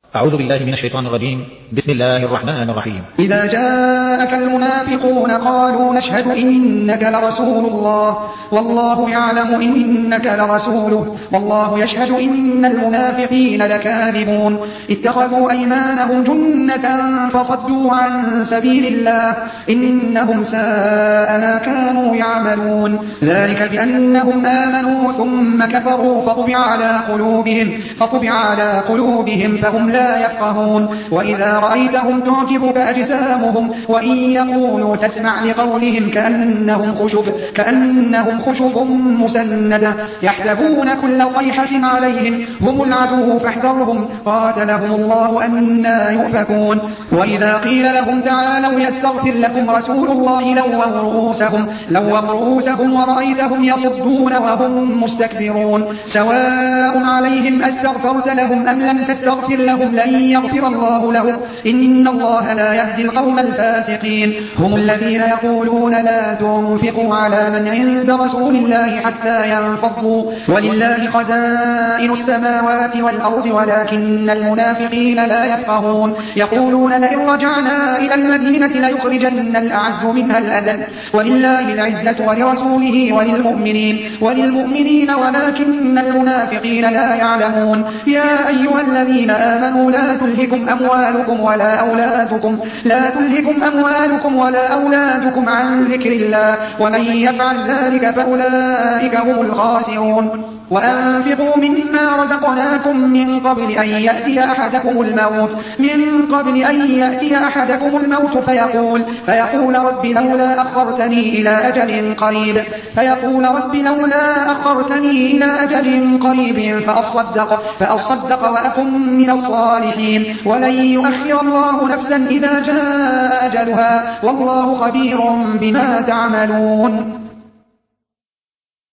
أعوذ بالله من الشيطان الرجيم. بسم الله الرحمن الرحيم. إذا جاءك المنافقون قالوا نشهد إنك لرسول الله والله يعلم إنك لرسوله والله يشهد إن المنافقين لكاذبون اتخذوا أيمانهم جنة فصدوا عن سبيل الله إنهم ساء ما كانوا يعملون ذلك بأنهم آمنوا ثم كفروا فطبع على قلوبهم فهم لا يفقهون وإذا رأيتهم تعجبك أجسامهم وإن يقولوا تسمع لقولهم كأنهم خشب مسندة يحسبون كل صيحة عليهم هم العدو فاحذرهم قاتلهم الله أنى يؤفكون وإذا قيل لهم تعالوا يستغفر لكم رسول الله لووا رؤوسهم ورأيتهم يصدون وهم مستكبرون سواء عليهم أستغفرت لهم أم لم تستغفر لهم لن يغفر الله لهم إن الله لا يهدي القوم الفاسقين هم الذين يقولون لا تنفقوا على من عند رسول الله حتى ينفضوا ولله خزائن السماوات والأرض ولكن المنافقين لا يفقهون يقولون لئن رجعنا إلى المدينة ليخرجن الأعز منها الأذل ولله العزة ولرسوله وللمؤمنين ولكن المنافقين لا يعلمون يا أيها الذين آمنوا لا تلهكم أموالكم ولا أولادكم عن ذكر الله ومن يفعل ذلك فأولئك هم الخاسرون وأنفقوا مما رزقناكم من قبل أن يأتي أحدكم الموت فيقول رب لولا أخرتني إلى أجل قريب فأصدق وأكن من الصالحين ولن يؤخر الله نفسا إذا جاء أجلها والله خبير بما تعملون